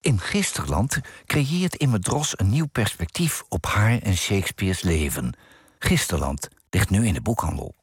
In Gisterland creëert Imme Dros een nieuw perspectief op haar en Shakespeare's leven. Gisterland ligt nu in de boekhandel.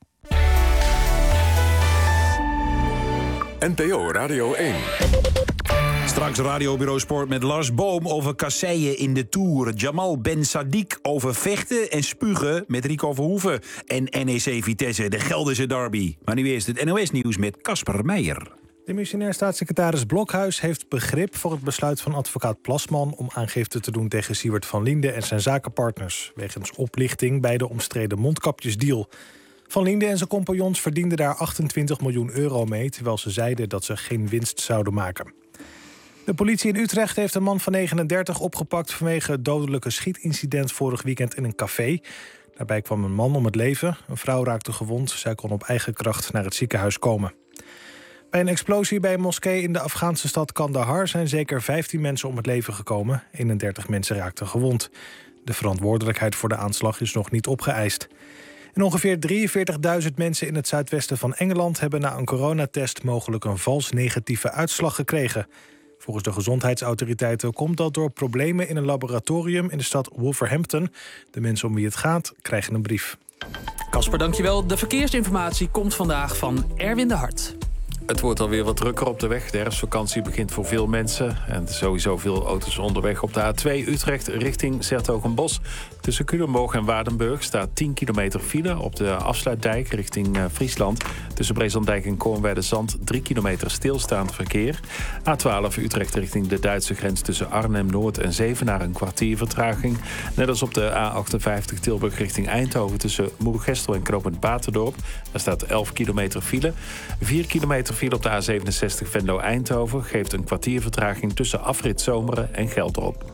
NPO Radio 1. Straks Radiobureau Sport met Lars Boom over kasseien in de Tour. Jamal Ben Sadiq over vechten en spugen met Rico Verhoeven. En NEC Vitesse, de Gelderse derby. Maar nu eerst het NOS-nieuws met Casper Meijer. De missionair staatssecretaris Blokhuis heeft begrip voor het besluit van advocaat Plasman om aangifte te doen tegen Siewert van Liende en zijn zakenpartners, wegens oplichting bij de omstreden mondkapjesdeal. Van Liende en zijn compagnons verdienden daar 28 miljoen euro mee, terwijl ze zeiden dat ze geen winst zouden maken. De politie in Utrecht heeft een man van 39 opgepakt vanwege het dodelijke schietincident vorig weekend in een café. Daarbij kwam een man om het leven. Een vrouw raakte gewond. Zij kon op eigen kracht naar het ziekenhuis komen. Bij een explosie bij een moskee in de Afghaanse stad Kandahar zijn zeker 15 mensen om het leven gekomen. 31 mensen raakten gewond. De verantwoordelijkheid voor de aanslag is nog niet opgeëist. En ongeveer 43.000 mensen in het zuidwesten van Engeland hebben na een coronatest mogelijk een vals negatieve uitslag gekregen. Volgens de gezondheidsautoriteiten komt dat door problemen in een laboratorium in de stad Wolverhampton. De mensen om wie het gaat krijgen een brief. Casper, dankjewel. De verkeersinformatie komt vandaag van Erwin de Hart. Het wordt alweer wat drukker op de weg. De herfstvakantie begint voor veel mensen. En sowieso veel auto's onderweg op de A2 Utrecht richting 's-Hertogenbosch. Tussen Culemborg en Waardenburg staat 10 kilometer file. Op de afsluitdijk richting Friesland. Tussen Brezandijk en Koornwerderzand 3 kilometer stilstaand verkeer. A12 Utrecht richting de Duitse grens tussen Arnhem-Noord en Zevenaar een kwartier vertraging. Net als op de A58 Tilburg richting Eindhoven tussen Moergestel en Knooppunt Baterdorp. Daar staat 11 kilometer file. 4 kilometer file op de A67 Venlo-Eindhoven geeft een kwartier vertraging tussen afrit Zomeren en Geldrop.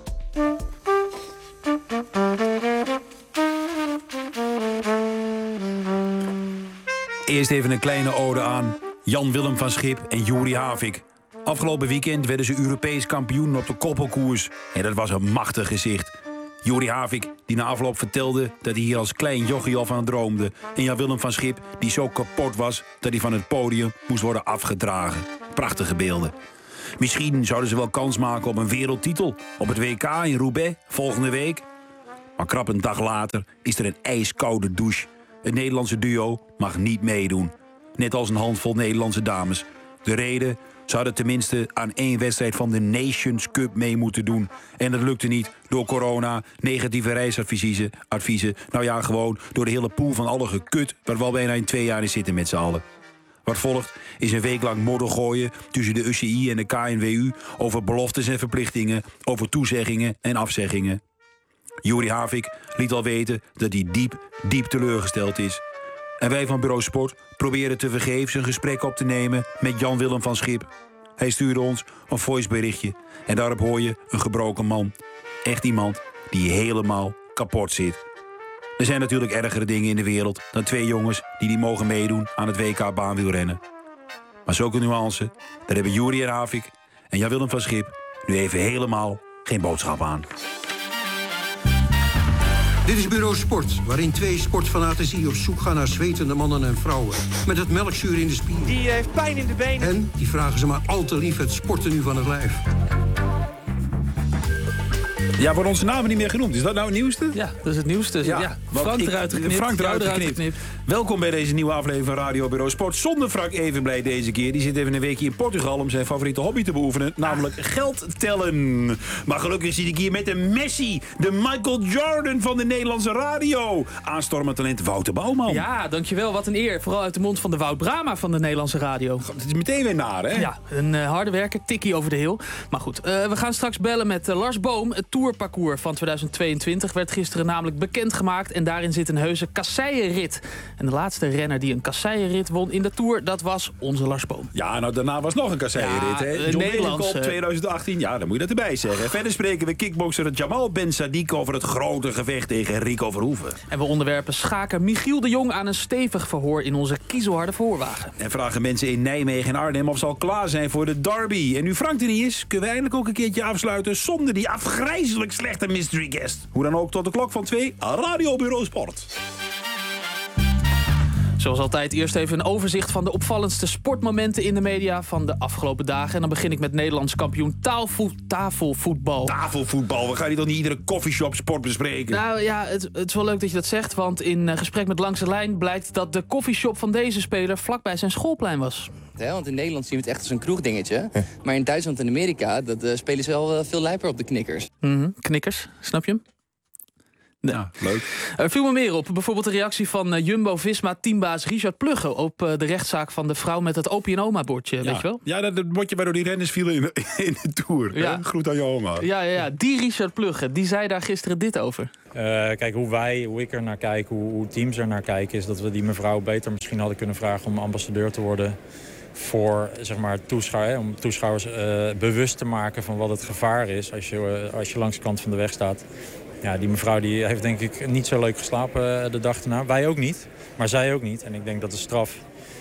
Eerst even een kleine ode aan Jan-Willem van Schip en Juri Havik. Afgelopen weekend werden ze Europees kampioen op de koppelkoers. En dat was een machtig gezicht. Juri Havik, die na afloop vertelde dat hij hier als klein jochie al van droomde. En Jan-Willem van Schip, die zo kapot was dat hij van het podium moest worden afgedragen. Prachtige beelden. Misschien zouden ze wel kans maken op een wereldtitel op het WK in Roubaix volgende week. Maar krap een dag later is er een ijskoude douche. Het Nederlandse duo mag niet meedoen. Net als een handvol Nederlandse dames. De reden: ze hadden tenminste aan 1 wedstrijd van de Nations Cup mee moeten doen. En dat lukte niet door corona, negatieve reisadviezen. Nou ja, gewoon door de hele pool van alle gekut waar we al bijna in 2 jaar in zitten met z'n allen. Wat volgt is een week lang modder gooien tussen de UCI en de KNWU over beloftes en verplichtingen, over toezeggingen en afzeggingen. Juri Havik liet al weten dat hij diep teleurgesteld is. En wij van Bureau Sport proberen tevergeefs een gesprek op te nemen met Jan-Willem van Schip. Hij stuurde ons een voiceberichtje en daarop hoor je een gebroken man. Echt iemand die helemaal kapot zit. Er zijn natuurlijk ergere dingen in de wereld dan 2 jongens die niet mogen meedoen aan het WK baanwielrennen. Maar zulke nuance, daar hebben Juri en Havik en Jan-Willem van Schip nu even helemaal geen boodschap aan. Dit is Bureau Sport, waarin 2 sportfanatici op zoek gaan naar zwetende mannen en vrouwen. Met het melkzuur in de spieren. Die heeft pijn in de benen. En die vragen ze maar al te lief het sporten nu van het lijf. Ja, worden onze namen niet meer genoemd. Is dat nou het nieuwste? Ja, dat is het nieuwste. Ja. Frank eruit geknipt. Welkom bij deze nieuwe aflevering van Radio Bureau Sport. Zonder Frank Evenblij deze keer. Die zit even een weekje in Portugal om zijn favoriete hobby te beoefenen. Namelijk geld tellen. Maar gelukkig zit ik hier met de Messi. De Michael Jordan van de Nederlandse radio. Aanstormend talent Wouter Bouwman. Ja, dankjewel. Wat een eer. Vooral uit de mond van de Wout Brama van de Nederlandse radio. Het is meteen weer naar, hè? Ja, een harde werker. Tikkie over de hill. Maar goed, we gaan straks bellen met Lars Boom. Het tourparcours van 2022 werd gisteren namelijk bekendgemaakt. En daarin zit een heuse kasseienrit. En de laatste renner die een kasseienrit won in de Tour, dat was onze Lars Boom. Ja, nou daarna was nog een kasseienrit, hè? John Nederlands, 2018, ja, dan moet je dat erbij zeggen. Verder spreken we kickbokser Jamal Ben Sadiq over het grote gevecht tegen Rico Verhoeven. En we onderwerpen schaker Michiel de Jong aan een stevig verhoor in onze kiezelharde verhoorwagen. En vragen mensen in Nijmegen en Arnhem of ze al klaar zijn voor de derby. En nu Frank er niet is, kunnen we eindelijk ook een keertje afsluiten zonder die afgrijzelijk slechte mystery guest. Hoe dan ook tot de klok van 2, Radio Bureau Sport. Zoals altijd eerst even een overzicht van de opvallendste sportmomenten in de media van de afgelopen dagen. En dan begin ik met Nederlands kampioen tafelvoetbal. Tafelvoetbal, we gaan hier toch niet iedere coffeeshop sport bespreken? Nou ja, het is wel leuk dat je dat zegt, want in gesprek met Langs de Lijn blijkt dat de coffeeshop van deze speler vlakbij zijn schoolplein was. Ja, want in Nederland zien we het echt als een kroegdingetje. Maar in Duitsland en Amerika spelen ze wel veel lijper op de knikkers. Knikkers, snap je hem? Ja, leuk. Er viel me meer op. Bijvoorbeeld de reactie van Jumbo-Visma-teambaas Richard Plugge op de rechtszaak van de vrouw met het opie en oma-bordje, weet je wel? Ja, dat bordje waardoor die renners vielen in de Tour. Ja. Groet aan je oma. Ja. Die Richard Plugge, die zei daar gisteren dit over. Kijk, hoe ik er naar kijk, hoe teams er naar kijken, is dat we die mevrouw beter misschien hadden kunnen vragen om ambassadeur te worden voor, zeg maar, om toeschouwers bewust te maken van wat het gevaar is als je langs de kant van de weg staat. Ja, die mevrouw die heeft denk ik niet zo leuk geslapen de dag erna. Wij ook niet, maar zij ook niet. En ik denk dat de straf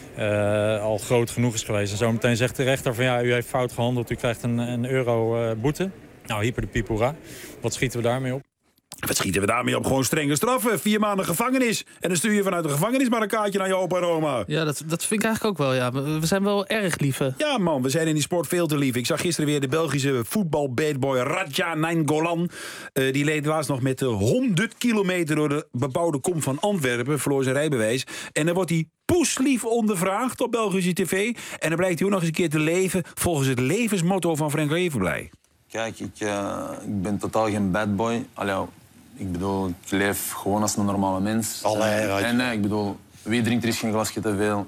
al groot genoeg is geweest. En zometeen zegt de rechter van ja, u heeft fout gehandeld, u krijgt een euro boete. Nou, hyper de pipoera. Wat schieten we daarmee op? Wat schieten we daarmee op? Gewoon strenge straffen. 4 maanden gevangenis. En dan stuur je vanuit de gevangenis maar een kaartje naar je opa en oma. Ja, dat vind ik eigenlijk ook wel, ja. We zijn wel erg lief. Ja man, we zijn in die sport veel te lief. Ik zag gisteren weer de Belgische voetbal-badboy Radja Nainggolan. Die leed laatst nog met 100 kilometer door de bebouwde kom van Antwerpen. Verloor zijn rijbewijs. En dan wordt hij poeslief ondervraagd op Belgische tv. En dan blijkt hij ook nog eens een keer te leven volgens het levensmotto van Frank Levenblij. Kijk, ik ben totaal geen badboy. Ik bedoel, ik leef gewoon als een normale mens. Nee, ik bedoel, wie drinkt er is geen glasje te veel?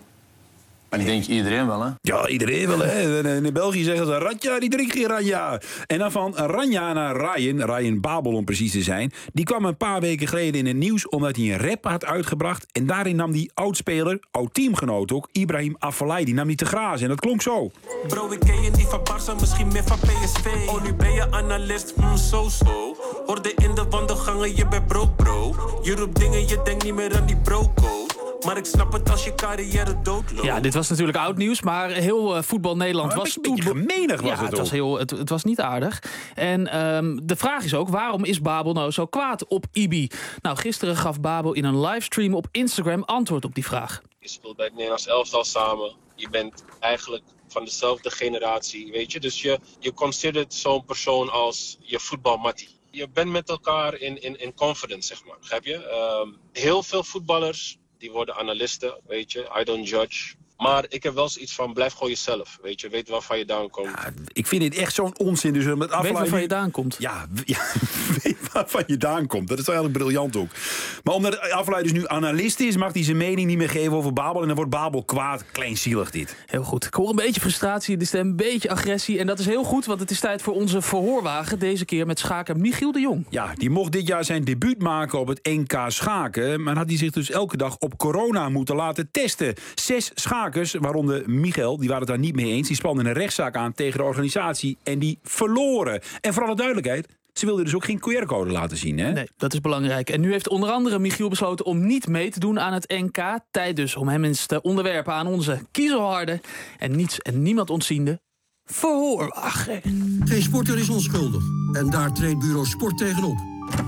Ik denk iedereen wel, hè? Ja, iedereen wel, hè? In België zeggen ze, Radja, die drinkt geen Ranja. En dan van Ranja naar Ryan Babel om precies te zijn. Die kwam een paar weken geleden in het nieuws omdat hij een rap had uitgebracht. En daarin nam die oudspeler, oud-teamgenoot ook, Ibrahim Afellay, die nam die te grazen. En dat klonk zo. Bro, ik ken je niet van Barca, misschien meer van PSV. Oh, nu ben je analist, zo. Hoorde in de wandelgangen, je bent broke, bro. Je roept dingen, je denkt niet meer aan die bro-code. Maar ik snap het als je carrière doodloopt. Ja, dit was natuurlijk oud nieuws, maar heel voetbal Nederland was toen gemenig was het was niet aardig. En de vraag is ook, waarom is Babel nou zo kwaad op Ibi? Nou, gisteren gaf Babel in een livestream op Instagram antwoord op die vraag. Je speelt bij het Nederlands elftal samen. Je bent eigenlijk van dezelfde generatie, weet je. Dus je considert zo'n persoon als je voetbalmattie. Je bent met elkaar in confidence, zeg maar. Begrijp je? Heel veel voetballers die worden analisten, weet je. I don't judge. Maar ik heb wel zoiets van, blijf gewoon jezelf, weet je. Weet waarvan je vandaan komt. Ja, ik vind dit echt zo'n onzin. Dus met weet waarvan je vandaan komt? Ja, weet waarvan je vandaan komt. Dat is eigenlijk briljant ook. Maar omdat Afellay dus nu analist is, mag hij zijn mening niet meer geven over Babel. En dan wordt Babel kwaad. Kleinzielig dit. Heel goed. Ik hoor een beetje frustratie in de stem, een beetje agressie. En dat is heel goed, want het is tijd voor onze verhoorwagen. Deze keer met schaker Michiel de Jong. Ja, die mocht dit jaar zijn debuut maken op het NK schaken. Maar had hij zich dus elke dag op corona moeten laten testen. 6 schakers, waaronder Michiel, die waren het daar niet mee eens. Die spanden een rechtszaak aan tegen de organisatie en die verloren. En voor alle duidelijkheid, ze wilden dus ook geen QR-code laten zien, hè? Nee, dat is belangrijk. En nu heeft onder andere Michiel besloten om niet mee te doen aan het NK. Tijd dus om hem eens te onderwerpen aan onze kiezelharde en niets en niemand ontziende verhoorwagen. Geen sporter is onschuldig. En daar treedt Bureau Sport tegenop.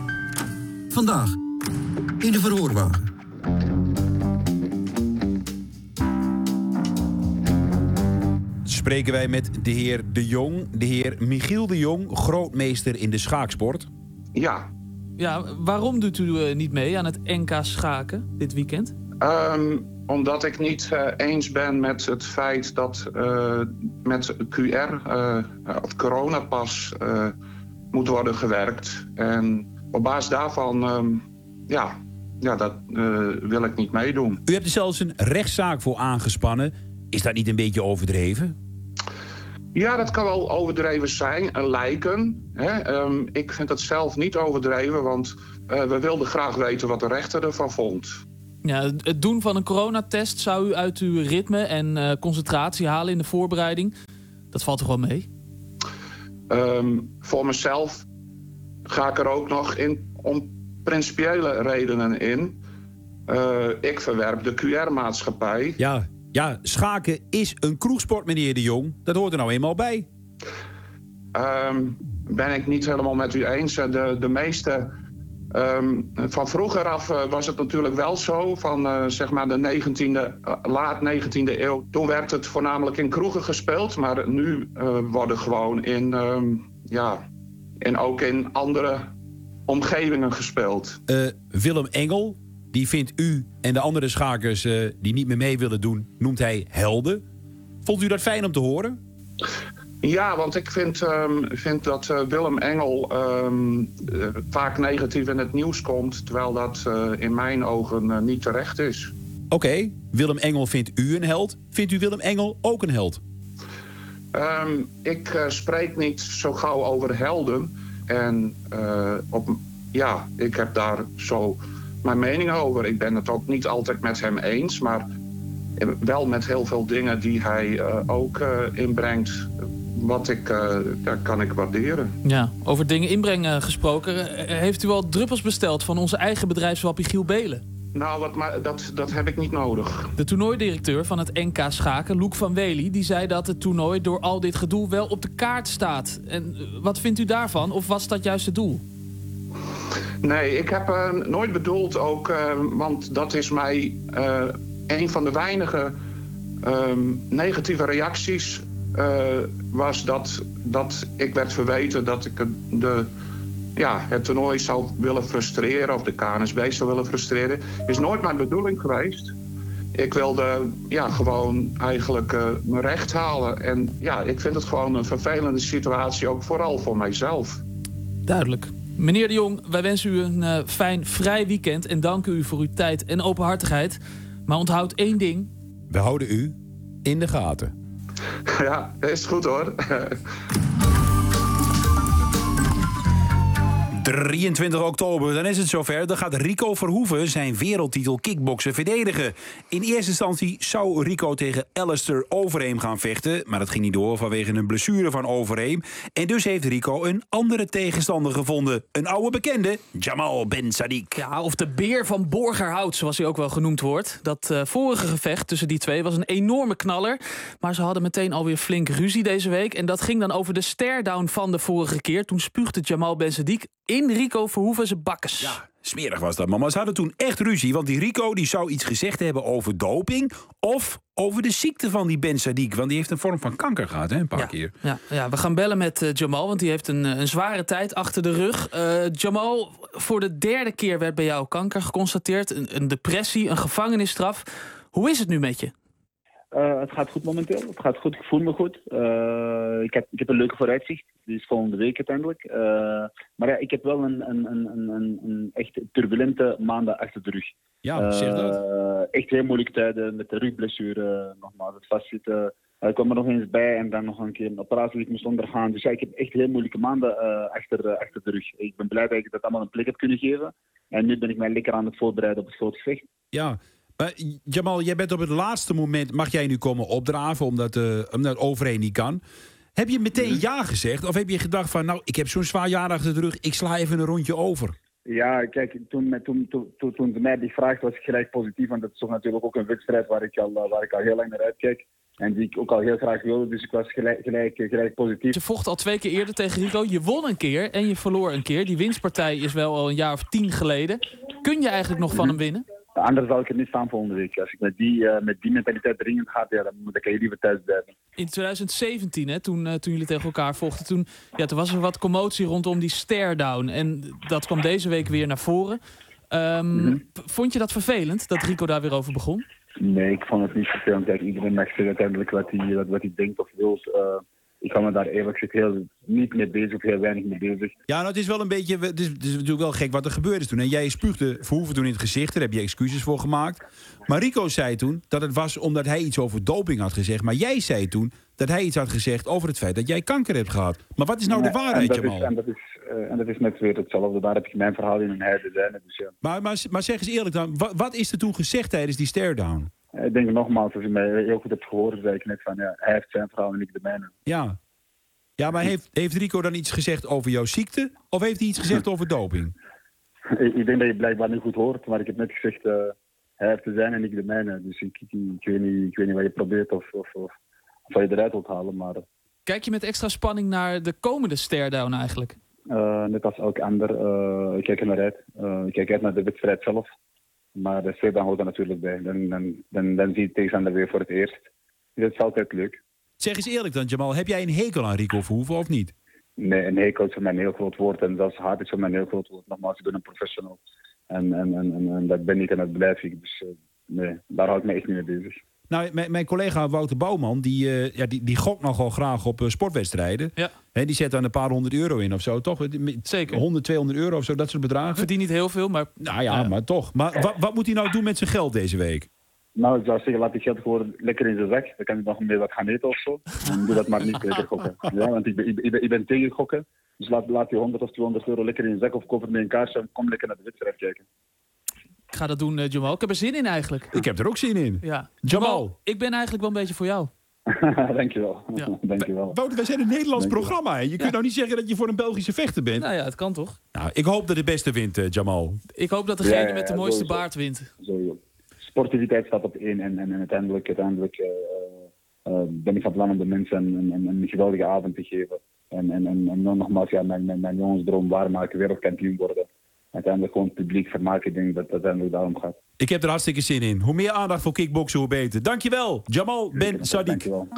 Vandaag in de verhoorwagen. Spreken wij met de heer De Jong, de heer Michiel de Jong, grootmeester in de schaaksport. Ja. Ja, waarom doet u niet mee aan het NK schaken dit weekend? Omdat ik niet eens ben met het feit dat met QR, het coronapas, moet worden gewerkt. En op basis daarvan, dat wil ik niet meedoen. U hebt er zelfs een rechtszaak voor aangespannen. Is dat niet een beetje overdreven? Ja, dat kan wel overdreven zijn, lijken. Ik vind het zelf niet overdreven, want we wilden graag weten wat de rechter ervan vond. Ja, het doen van een coronatest zou u uit uw ritme en concentratie halen in de voorbereiding. Dat valt toch wel mee? Voor mezelf ga ik er ook nog om principiële redenen in. Ik verwerp de QR-maatschappij. Ja, schaken is een kroegsport, meneer De Jong. Dat hoort er nou eenmaal bij. Ben ik niet helemaal met u eens. De meeste Van vroeger af was het natuurlijk wel zo, van zeg maar de laat 19e eeuw. Toen werd het voornamelijk in kroegen gespeeld, maar nu worden gewoon en ook in andere omgevingen gespeeld. Willem Engel, die vindt u en de andere schakers die niet meer mee willen doen, noemt hij helden. Vond u dat fijn om te horen? Ja, want ik vind dat Willem Engel vaak negatief in het nieuws komt, terwijl dat in mijn ogen niet terecht is. Oké, Willem Engel vindt u een held. Vindt u Willem Engel ook een held? Ik spreek niet zo gauw over helden. En ik heb daar zo mijn mening over. Ik ben het ook niet altijd met hem eens, maar wel met heel veel dingen die hij ook inbrengt. Daar kan ik waarderen. Ja, over dingen inbrengen gesproken. Heeft u al druppels besteld van onze eigen bedrijfswappie Giel Belen? Nou, dat heb ik niet nodig. De toernooidirecteur van het NK Schaken, Loek van Wely, die zei dat het toernooi door al dit gedoe wel op de kaart staat. En wat vindt u daarvan? Of was dat juist het doel? Nee, ik heb nooit bedoeld ook, want dat is mij een van de weinige negatieve reacties was dat ik werd verweten dat ik het toernooi zou willen frustreren of de KNSB zou willen frustreren. Is nooit mijn bedoeling geweest. Ik wilde gewoon eigenlijk mijn recht halen. En ik vind het gewoon een vervelende situatie, ook vooral voor mijzelf. Duidelijk. Meneer de Jong, wij wensen u een fijn, vrij weekend en danken u voor uw tijd en openhartigheid. Maar onthoud één ding. We houden u in de gaten. Ja, is goed hoor. 23 oktober, dan is het zover. Dan gaat Rico Verhoeven zijn wereldtitel kickboksen verdedigen. In eerste instantie zou Rico tegen Alistair Overeem gaan vechten. Maar dat ging niet door vanwege een blessure van Overeem. En dus heeft Rico een andere tegenstander gevonden. Een oude bekende, Jamal Ben Sadiq. Ja, of de beer van Borgerhout, zoals hij ook wel genoemd wordt. Dat vorige gevecht tussen die twee was een enorme knaller. Maar ze hadden meteen alweer flink ruzie deze week. En dat ging dan over de stare-down van de vorige keer. Toen spuugde Jamal Ben Sadiq in Rico Verhoeven zijn bakkes. Ja, smerig was dat, maar ze hadden toen echt ruzie. Want die Rico die zou iets gezegd hebben over doping of over de ziekte van die Ben Sadiq. Want die heeft een vorm van kanker gehad, een paar keer. Ja, we gaan bellen met Jamal, want die heeft een zware tijd achter de rug. Jamal, voor de derde keer werd bij jou kanker geconstateerd. Een depressie, een gevangenisstraf. Hoe is het nu met je? Het gaat goed momenteel. Het gaat goed. Ik voel me goed. Ik heb een leuke vooruitzicht. Die is volgende week uiteindelijk. Maar ja, ik heb wel een echt turbulente maanden achter de rug. Ja, zeg dat. Echt heel moeilijke tijden met de rugblessure. Nogmaals, het vastzitten. Ik kwam er nog eens bij en dan nog een keer een operatie die ik moest ondergaan. Dus ja, ik heb echt heel moeilijke maanden achter de rug. Ik ben blij dat ik dat allemaal een plek heb kunnen geven. En nu ben ik mij lekker aan het voorbereiden op het grote gevecht. Ja. Maar Jamal, jij bent op het laatste moment, mag jij nu komen opdraven omdat Overeem niet kan. Heb je meteen ja gezegd of heb je gedacht van, nou, ik heb zo'n zwaar jaar achter de rug, ik sla even een rondje over? Ja, kijk, toen ze mij die vraag was ik gelijk positief, want dat is toch natuurlijk ook een wedstrijd waar ik al heel lang naar uitkijk. En die ik ook al heel graag wilde, dus ik was gelijk positief. Je vocht al 2 keer eerder tegen Rico, je won een keer en je verloor een keer. Die winstpartij is wel al een jaar of 10 geleden. Kun je eigenlijk nog van hem winnen? Anders zal ik er niet staan volgende week. Als ik met die mentaliteit erin ga, dan kan je liever thuis blijven. In 2017, hè, toen jullie tegen elkaar vochten, toen was er wat commotie rondom die stare-down. En dat kwam deze week weer naar voren. Vond je dat vervelend, dat Rico daar weer over begon? Nee, ik vond het niet vervelend. Kijk, iedereen mag zeggen uiteindelijk wat hij denkt of wil. Ik ga me daar eerlijk gezegd niet mee bezig of heel weinig mee bezig. Ja, nou, het is wel een beetje, het is natuurlijk wel gek wat er gebeurd is toen. En jij spuugde Verhoeven toen in het gezicht, daar heb je excuses voor gemaakt. Maar Rico zei toen dat het was omdat hij iets over doping had gezegd. Maar jij zei toen dat hij iets had gezegd over het feit dat jij kanker hebt gehad. Maar wat is nou de waarheid, Jamal? En dat is net weer hetzelfde. Daar heb ik mijn verhaal in en hij de zijne. Dus ja. Maar zeg eens eerlijk dan, wat is er toen gezegd tijdens die stare-down? Ik denk nogmaals, als je mij heel goed hebt gehoord, zei ik net van ja, hij heeft zijn verhaal en ik de mijne. Ja, maar heeft Rico dan iets gezegd over jouw ziekte? Of heeft hij iets gezegd over doping? Ik denk dat je blijkbaar niet goed hoort, maar ik heb net gezegd, hij heeft de zijne en ik de mijne. Dus ik weet niet wat je probeert of wat je eruit wilt halen. Maar... Kijk je met extra spanning naar de komende stare-down eigenlijk? Net als elk ander. Ik kijk er naar uit. Ik kijk uit naar de wedstrijd zelf. Maar de sfeer hoort er natuurlijk bij. Dan zie je tegenstander weer voor het eerst. Dus dat is altijd leuk. Zeg eens eerlijk dan, Jamal. Heb jij een hekel aan Rico Verhoeven of niet? Nee, een hekel is voor mij een heel groot woord. En zelfs haat is voor mij een heel groot woord. Nogmaals, ik ben een professional. En dat ben ik en dat blijf ik. Dus nee, daar hou ik me echt niet mee bezig. Nou, mijn collega Wouter Bouwman, die gokt nogal graag op sportwedstrijden. Ja. Die zet dan een paar €100 in of zo, toch? Zeker. 100, €200 of zo, dat soort bedragen. Verdient niet heel veel, maar... Nou ja, maar toch. Maar wat moet hij nou doen met zijn geld deze week? Nou, ik zou zeggen, laat die geld gewoon lekker in zijn zak. Dan kan hij nog meer wat gaan eten of zo. En doe dat maar niet tegen gokken. Ja, want ik ben tegen gokken. Dus laat die 100 of €200 lekker in je zak of koop er mee een kaarsje en kom lekker naar de wedstrijd kijken. Ik ga dat doen, Jamal. Ik heb er zin in eigenlijk. Ik heb er ook zin in. Ja. Jamal. Ik ben eigenlijk wel een beetje voor jou. Dankjewel. Ja. Dankjewel. Wouter, wij zijn een Nederlands programma. Hè? Je kunt nou niet zeggen dat je voor een Belgische vechter bent. Nou ja, het kan toch? Nou, ik hoop dat de beste wint, Jamal. Ik hoop dat degene met de mooiste baard wint. Sowieso. Sportiviteit staat op 1 en uiteindelijk ben ik van plan om de mensen een geweldige avond te geven. En dan nogmaals, ja, mijn jongensdroom waarmaken, wereldkampioen worden. Uiteindelijk gewoon publiek vermaken, ik denk dat het uiteindelijk daarom gaat. Ik heb er hartstikke zin in. Hoe meer aandacht voor kickboksen, hoe beter. Dankjewel, Jamal Ben Sadiq. Dankjewel.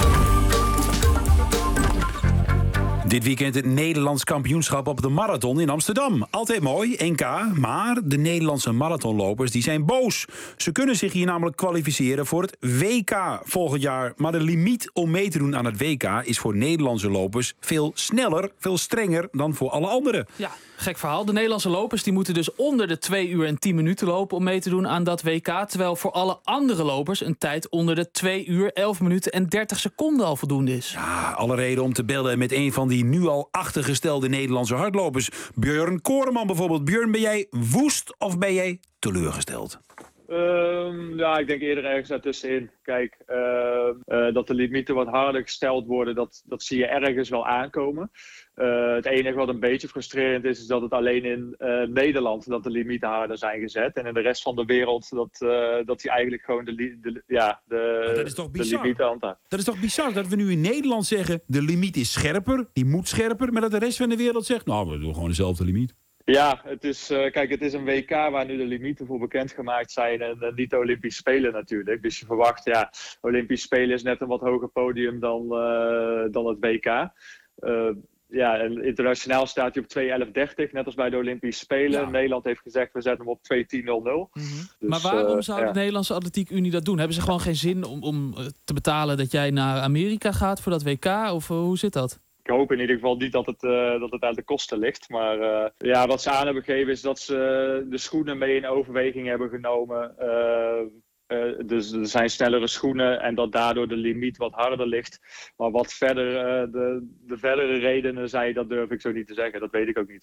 Dit weekend het Nederlands kampioenschap op de marathon in Amsterdam. Altijd mooi, NK, maar de Nederlandse marathonlopers die zijn boos. Ze kunnen zich hier namelijk kwalificeren voor het WK volgend jaar. Maar de limiet om mee te doen aan het WK is voor Nederlandse lopers veel sneller, veel strenger dan voor alle anderen. Ja, gek verhaal. De Nederlandse lopers die moeten dus onder de 2 uur en 10 minuten lopen om mee te doen aan dat WK. Terwijl voor alle andere lopers een tijd onder de 2 uur, 11 minuten en 30 seconden al voldoende is. Ja, alle reden om te bellen met een van die nu al achtergestelde Nederlandse hardlopers. Björn Koreman bijvoorbeeld. Björn, ben jij woest of ben jij teleurgesteld? Ja, ik denk eerder ergens daartussenin. Kijk, dat de limieten wat harder gesteld worden, dat zie je ergens wel aankomen. Het enige wat een beetje frustrerend is dat het alleen in Nederland dat de limieten harder zijn gezet. En in de rest van de wereld dat die eigenlijk gewoon de limieten handhaaft. Dat is toch bizar dat we nu in Nederland zeggen, de limiet is scherper, die moet scherper, maar dat de rest van de wereld zegt, nou, we doen gewoon dezelfde limiet. Ja, het is een WK waar nu de limieten voor bekendgemaakt zijn en niet de Olympische Spelen natuurlijk. Dus je verwacht, ja, Olympische Spelen is net een wat hoger podium dan het WK. Ja, en internationaal staat hij op 2:11:30, net als bij de Olympische Spelen. Ja. Nederland heeft gezegd, we zetten hem op 2:10:00. Dus, maar waarom zou de Nederlandse Atletiek Unie dat doen? Hebben ze gewoon geen zin om te betalen dat jij naar Amerika gaat voor dat WK? Of hoe zit dat? Ik hoop in ieder geval niet dat het aan de kosten ligt. Maar wat ze aan hebben gegeven is dat ze de schoenen mee in overweging hebben genomen. Dus er zijn snellere schoenen en dat daardoor de limiet wat harder ligt. Maar wat verder de verdere redenen zijn, dat durf ik zo niet te zeggen. Dat weet ik ook niet.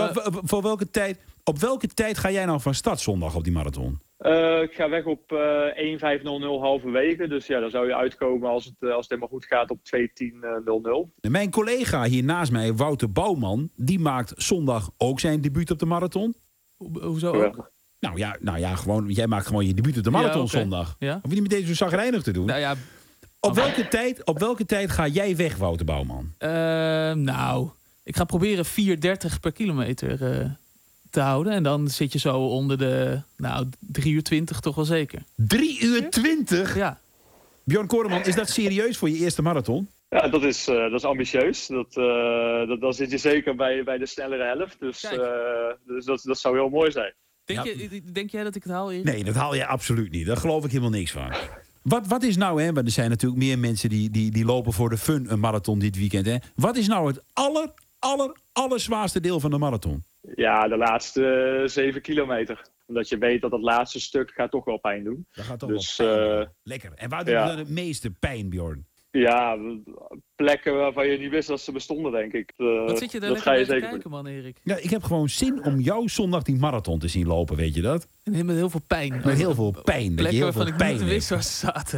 Op welke tijd ga jij nou van start zondag op die marathon? Ik ga weg op 1:05:00 halverwege. Dus ja, dan zou je uitkomen als het helemaal goed gaat op 2:10:00. Mijn collega hier naast mij, Wouter Bouwman, die maakt zondag ook zijn debuut op de marathon. Hoezo ook? Nou ja, gewoon, jij maakt gewoon je debuut op de marathon zondag. Ja? Hoef je niet meteen zo zagrijnig te doen. Nou ja, op welke tijd ga jij weg, Wouter Bouwman? Ik ga proberen 4:30 per kilometer te houden. En dan zit je zo onder de 3:20 toch wel zeker. 3:20? Ja. Björn Koreman, is dat serieus voor je eerste marathon? Ja, dat is ambitieus. Dan zit je zeker bij de snellere helft. Dus dat zou heel mooi zijn. Denk jij dat ik het haal, Erik? Nee, dat haal jij absoluut niet. Daar geloof ik helemaal niks van. Wat is nou, hè, want er zijn natuurlijk meer mensen die lopen voor de fun een marathon dit weekend. Hè. Wat is nou het allerzwaarste deel van de marathon? Ja, de laatste 7 kilometer. Omdat je weet dat het laatste stuk gaat toch wel pijn doen. Dat gaat toch wel pijn doen. Lekker. En waar doet dan het meeste pijn, Björn? Ja, plekken waarvan je niet wist dat ze bestonden, denk ik. Wat zit je daar lekker te kijken, man, Erik? Ja, ik heb gewoon zin om jou zondag die marathon te zien lopen, weet je dat? En met heel veel pijn. Met heel veel pijn. Plekken waarvan ik niet wist waar ze zaten.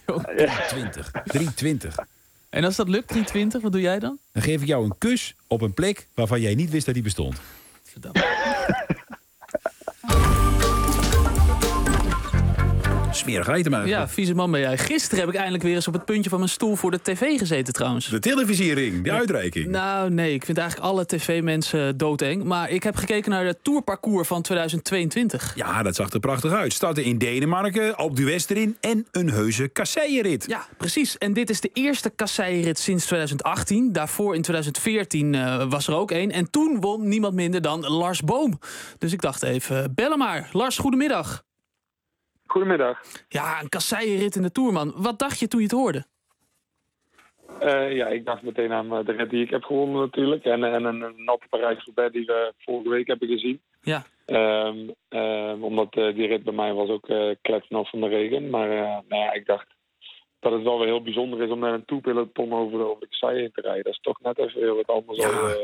3:20. En als dat lukt, 3:20, wat doe jij dan? Dan geef ik jou een kus op een plek waarvan jij niet wist dat die bestond. Smerig item eigenlijk. Ja, vieze man ben jij. Gisteren heb ik eindelijk weer eens op het puntje van mijn stoel voor de tv gezeten trouwens. De televisiering, de uitreiking. Nou nee, ik vind eigenlijk alle tv-mensen doodeng. Maar ik heb gekeken naar het tourparcours van 2022. Ja, dat zag er prachtig uit. Starten in Denemarken, Alpe d'Huez erin en een heuse kasseierrit. Ja, precies. En dit is de eerste kasseierrit sinds 2018. Daarvoor in 2014 was er ook één. En toen won niemand minder dan Lars Boom. Dus ik dacht even, bellen maar. Lars, goedemiddag. Goedemiddag. Ja, een kasseierrit in de Tour, man. Wat dacht je toen je het hoorde? Ja, ik dacht meteen aan de rit die ik heb gewonnen natuurlijk. En een natte Parijs-Roubaix die we vorige week hebben gezien. Ja. Omdat die rit bij mij was ook kletsnat van de regen. Maar ik dacht dat het wel weer heel bijzonder is om met een tourpeloton over de kassei heen te rijden. Dat is toch net even heel wat anders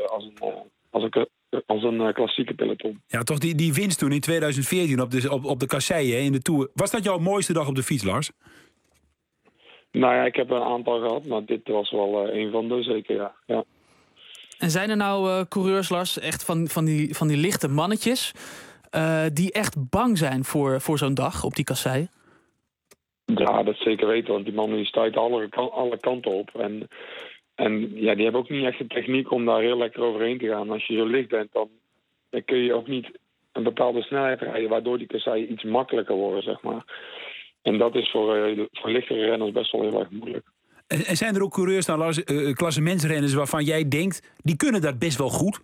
als een klassieke peloton. Ja, toch die winst toen in 2014 op de kasseien in de Tour. Was dat jouw mooiste dag op de fiets, Lars? Nou ja, ik heb een aantal gehad, maar dit was wel een van de, zeker, ja. En zijn er nou coureurs, Lars, echt van die lichte mannetjes... die echt bang zijn voor zo'n dag op die kasseien? Ja, dat zeker weten, want die man die stuit alle kanten op. En ja, die hebben ook niet echt de techniek om daar heel lekker overheen te gaan. Als je zo licht bent, dan kun je ook niet een bepaalde snelheid rijden... waardoor die kasseien iets makkelijker worden, zeg maar. En dat is voor lichtere renners best wel heel erg moeilijk. En zijn er ook coureurs, Lars, klassementsrenners waarvan jij denkt... die kunnen dat best wel goed?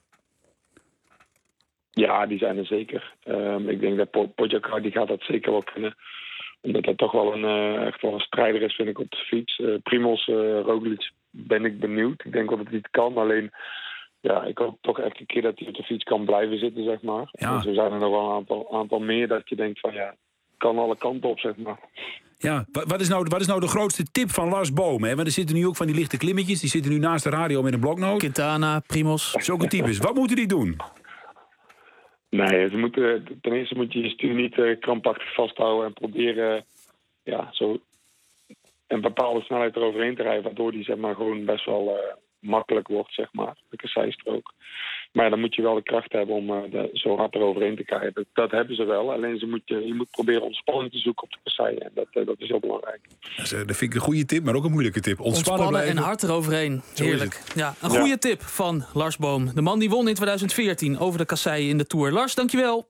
Ja, die zijn er zeker. Ik denk dat Pogačar die gaat dat zeker wel kunnen. Omdat hij toch wel echt wel een strijder is, vind ik, op de fiets. Primož Roglič ben ik benieuwd. Ik denk wel dat hij het kan. Alleen, ja, ik hoop toch echt een keer dat hij op de fiets kan blijven zitten, zeg maar. Ja. Dus er zijn er nog wel een aantal meer dat je denkt van, ja, kan alle kanten op, zeg maar. Ja, wat is nou de grootste tip van Lars Boom? Hè? Want er zitten nu ook van die lichte klimmetjes. Die zitten nu naast de radio met een bloknoot. Quintana, Primož. Zulke types. Wat moeten die doen? Nee, ten eerste moet je je stuur niet krampachtig vasthouden en proberen zo een bepaalde snelheid eroverheen te rijden, waardoor die zeg maar gewoon best wel makkelijk wordt, zeg maar, de kasseistrook. Maar dan moet je wel de kracht hebben om zo hard eroverheen te krijgen. Dat hebben ze wel, alleen je moet proberen ontspanning te zoeken op de kasseien. En dat is heel belangrijk. Dat vind ik een goede tip, maar ook een moeilijke tip. Ontspannen en hard eroverheen. Heerlijk. Ja, een goede tip van Lars Boom. De man die won in 2014 over de kasseien in de Tour. Lars, dankjewel.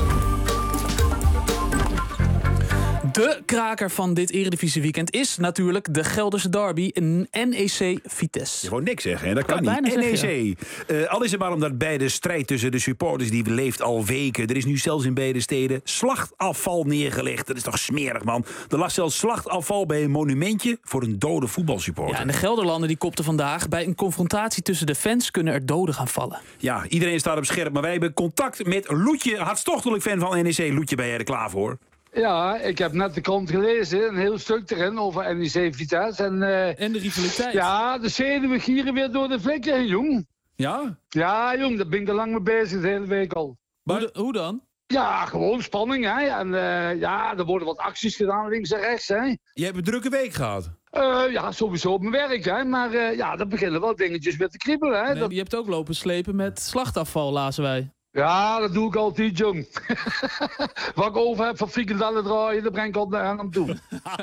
De kraker van dit Eredivisie-weekend is natuurlijk de Gelderse derby in NEC Vitesse. Je wou niks zeggen, hè? Dat kan niet. NEC. Al is het maar omdat bij de strijd tussen de supporters die leeft al weken. Er is nu zelfs in beide steden slachtafval neergelegd. Dat is toch smerig, man. Er lag zelfs slachtafval bij een monumentje voor een dode voetbalsupporter. Ja, en de Gelderlander die kopte vandaag: bij een confrontatie tussen de fans kunnen er doden gaan vallen. Ja, iedereen staat op scherp, maar wij hebben contact met Loetje, hartstochtelijk fan van NEC. Loetje, ben jij er klaar voor? Ja, ik heb net de krant gelezen, een heel stuk erin over NEC Vitesse. En de rivaliteit. Ja, de zenuwen gieren weer door de vlekken, jong. Ja? Ja, jong, daar ben ik al lang mee bezig, de hele week al. Hoe dan? Ja, gewoon spanning, hè. En er worden wat acties gedaan links en rechts, hè. Je hebt een drukke week gehad. Ja, sowieso op mijn werk, hè. Maar er beginnen wel dingetjes weer te kriebelen, hè. Nee, je hebt ook lopen slepen met slachtafval, lazen wij. Ja, dat doe ik altijd, jong. Wat ik over heb van frikandellen draaien, dat breng ik altijd aan hem toe.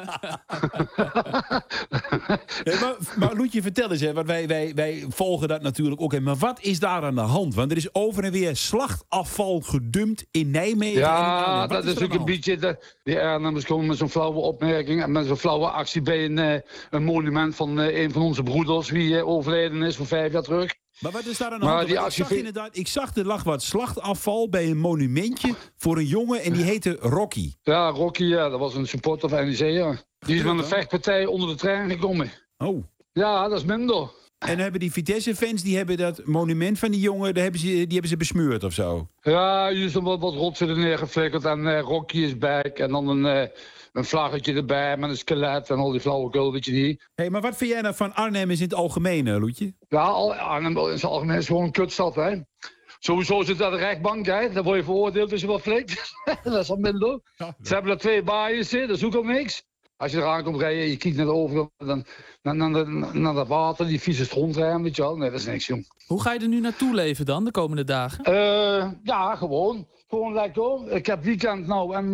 maar Loetje, vertel eens, hè, want wij volgen dat natuurlijk ook. Maar wat is daar aan de hand? Want er is over en weer slachtafval gedumpt in Nijmegen. Ja, dat is natuurlijk een beetje... Die Arnhemmers komen met zo'n flauwe opmerking en met zo'n flauwe actie bij een monument van een van onze broeders, wie overleden is voor 5 jaar terug. Maar wat is daar aan de hand? Ik zag er lag wat slachtafval bij een monumentje voor een jongen en die heette Rocky. Ja, Rocky, dat was een supporter van NEC, ja. Die is met een vechtpartij onder de trein gekomen. Oh. Ja, dat is minder. En hebben die Vitesse-fans, die hebben dat monument van die jongen, die hebben ze besmeurd of zo? Ja, hier is dan wat rotsen er neergeflikkerd en Rocky is back en dan een vlaggetje erbij met een skelet en al die flauwekul, weet je niet. Hé, maar wat vind jij nou van Arnhem in het algemeen, Loetje? Ja, Arnhem in het algemeen is gewoon een kutstad, hè. Sowieso zit daar de rechtbank, hè. Dan word je veroordeeld als je wat flikt. Dat is al minder. Ja, ze hebben er 2 baaiers, dat is ook al niks. Als je eraan komt rijden, je kijkt naar de overkant, naar dat water, die vieze strontrein, weet je wel. Nee, dat is niks, jong. Hoe ga je er nu naartoe leven dan, de komende dagen? Ja, gewoon. Gewoon lekker. Ik heb weekend nou en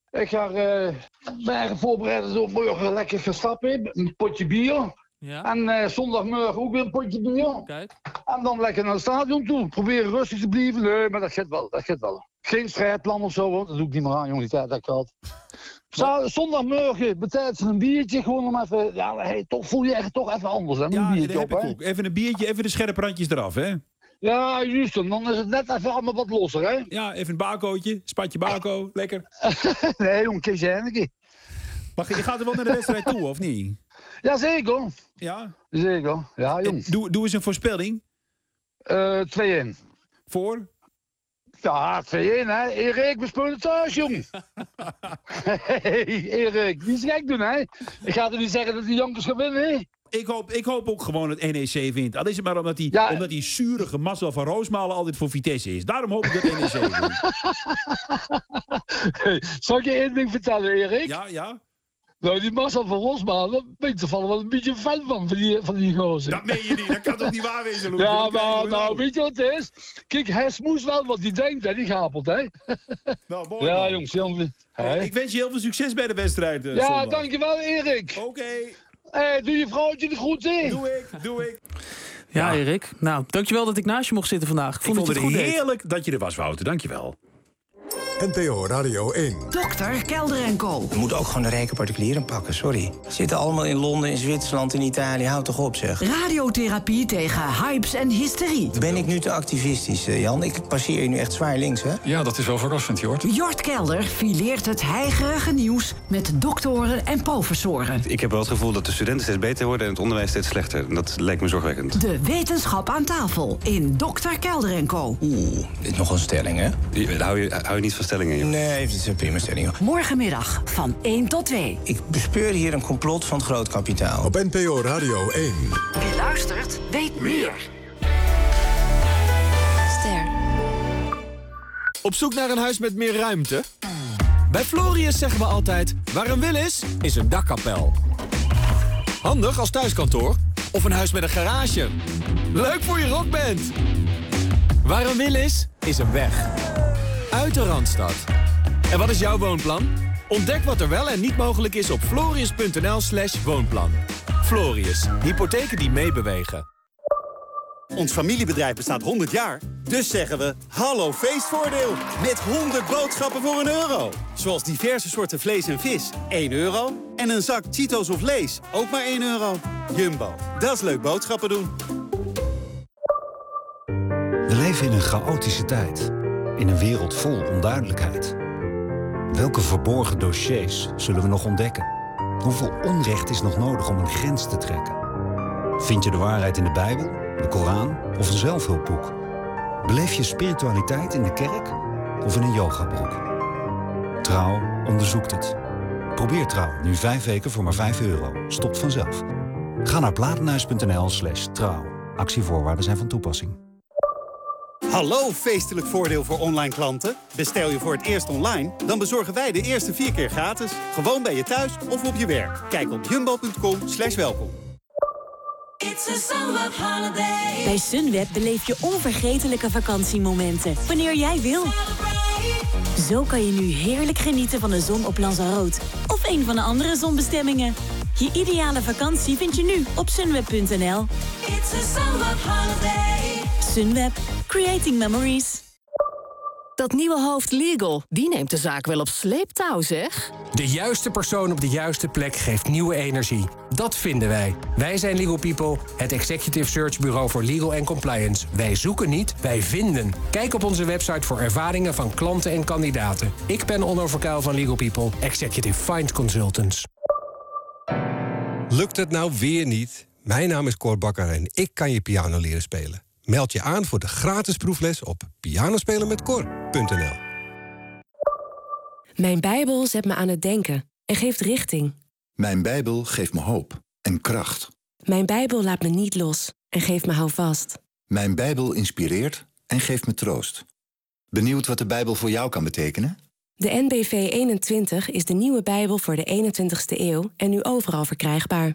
Ik ga me voorbereiden op morgen lekker gaan stappen. Een potje bier. Ja. En zondagmorgen ook weer een potje bier. Kijk. En dan lekker naar het stadion toe. Proberen rustig te blijven. Nee, maar dat gaat wel. Geen strijdplan of zo, hoor. Dat doe ik niet meer aan, jongen, die tijd dat ik had. Zondagmorgen betijd een biertje, gewoon om even... Ja, hey, toch voel je echt toch even anders, hè? Ja, een biertje dat heb ik ook. Even een biertje, even de scherpe randjes eraf, hè? Ja, juist. Dan is het net even allemaal wat losser, hè? Ja, even een bakootje, spatje bako, lekker. Nee, jongen, Kees Henneke. Maar je gaat er wel naar de wedstrijd toe, of niet? Jazeker. Ja? Zeker, ja, jong. Doe eens een voorspelling. 2-1. Voor? Ja, 2-1, hè. Erik, we spelen thuis, jong. Hey, Erik, niet gek doen, hè. Ik ga er niet zeggen dat die Jonkers gaan winnen, hè. Ik hoop ook gewoon dat NEC wint. Al is het maar omdat die zurige Marcel van Roosmalen altijd voor Vitesse is. Daarom hoop ik dat NEC wint. Hey, zal ik je één ding vertellen, Erik? Ja? Nou, die Marcel van Roosmalen, daar ben ik toevallig wel een beetje fan van die gozer. Dat meen je niet, dat kan toch niet waar wezen, Loes? Ja, maar nou, weet je wat het is? Kijk, hij smoest wel wat hij denkt, hè, die gapelt, hè. Nou, mooi. Ja, jongens, ik wens je heel veel succes bij de wedstrijd. Ja, zondag. dankjewel, Erik. Oké. Hey, doe je vrouwtje de groeten. Doe ik. Ja, Erik. Nou, dankjewel dat ik naast je mocht zitten vandaag. Ik vond het goed heerlijk dat je er was, Wouter. Dankjewel. NPO Radio 1. Dokter Kelder en Co. Je moet ook gewoon de rijke particulieren pakken, sorry. Ze zitten allemaal in Londen, in Zwitserland, in Italië. Houd toch op, zeg. Radiotherapie tegen hypes en hysterie. Ben ik nu te activistisch, Jan? Ik passeer je nu echt zwaar links, hè? Ja, dat is wel verrassend, Jort. Jort Kelder fileert het heigerige nieuws met doktoren en professoren. Ik heb wel het gevoel dat de studenten steeds beter worden en het onderwijs steeds slechter. En dat lijkt me zorgwekkend. De wetenschap aan tafel in Dokter Kelder en Co. Dit is nog een stelling, hè? Hou je niet van stellingen, joh? Nee, dit is een prima stelling. Morgenmiddag van 1 tot 2. Ik bespeur hier een complot van het groot kapitaal. Op NPO Radio 1. Wie luistert, weet meer. Ster. Op zoek naar een huis met meer ruimte? Bij Florius zeggen we altijd, waar een wil is een dakkapel. Handig als thuiskantoor of een huis met een garage. Leuk voor je rockband. Waar een wil is een weg. Uit de Randstad. En wat is jouw woonplan? Ontdek wat er wel en niet mogelijk is op Florius.nl/woonplan. Florius, hypotheken die meebewegen. Ons familiebedrijf bestaat 100 jaar, dus zeggen we hallo feestvoordeel. Met 100 boodschappen voor €1. Zoals diverse soorten vlees en vis, €1. En een zak Cheetos of Lay's, ook maar €1. Jumbo, dat is leuk boodschappen doen. We leven in een chaotische tijd. In een wereld vol onduidelijkheid. Welke verborgen dossiers zullen we nog ontdekken? Hoeveel onrecht is nog nodig om een grens te trekken? Vind je de waarheid in de Bijbel, de Koran of een zelfhulpboek? Beleef je spiritualiteit in de kerk of in een yogabroek? Trouw onderzoekt het. Probeer Trouw nu 5 weken voor maar €5. Stopt vanzelf. Ga naar platenhuis.nl/trouw. Actievoorwaarden zijn van toepassing. Hallo feestelijk voordeel voor online klanten. Bestel je voor het eerst online, dan bezorgen wij de eerste 4 keer gratis. Gewoon bij je thuis of op je werk. Kijk op jumbo.com/welkom. Bij Sunweb beleef je onvergetelijke vakantiemomenten. Wanneer jij wil. Zo kan je nu heerlijk genieten van de zon op Lanzarote. Of een van de andere zonbestemmingen. Je ideale vakantie vind je nu op sunweb.nl. Sunweb. Creating memories. Dat nieuwe hoofd Legal, die neemt de zaak wel op sleeptouw, zeg. De juiste persoon op de juiste plek geeft nieuwe energie. Dat vinden wij. Wij zijn Legal People, het executive search bureau voor legal en compliance. Wij zoeken niet, wij vinden. Kijk op onze website voor ervaringen van klanten en kandidaten. Ik ben Onno Verkuil van Legal People, Executive Find Consultants. Lukt het nou weer niet? Mijn naam is Cor Bakker en ik kan je piano leren spelen. Meld je aan voor de gratis proefles op pianospelenmetcor.nl. Mijn Bijbel zet me aan het denken en geeft richting. Mijn Bijbel geeft me hoop en kracht. Mijn Bijbel laat me niet los en geeft me houvast. Mijn Bijbel inspireert en geeft me troost. Benieuwd wat de Bijbel voor jou kan betekenen? De NBV 21 is de nieuwe Bijbel voor de 21ste eeuw en nu overal verkrijgbaar.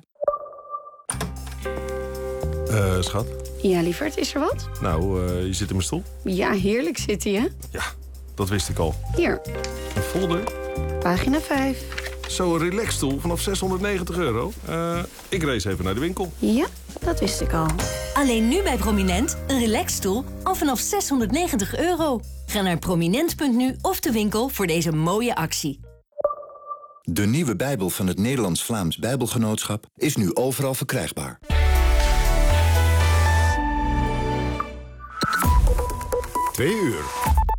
Schat? Ja, lieverd, is er wat? Nou, je zit in mijn stoel. Ja, heerlijk zit hij, hè? Ja, dat wist ik al. Hier. Een folder? Pagina 5. Zo'n relaxstoel vanaf €690. Ik race even naar de winkel. Ja, dat wist ik al. Alleen nu bij Prominent, een relaxstoel al vanaf €690. Ga naar prominent.nu of de winkel voor deze mooie actie. De nieuwe Bijbel van het Nederlands-Vlaams Bijbelgenootschap is nu overal verkrijgbaar. Twee uur.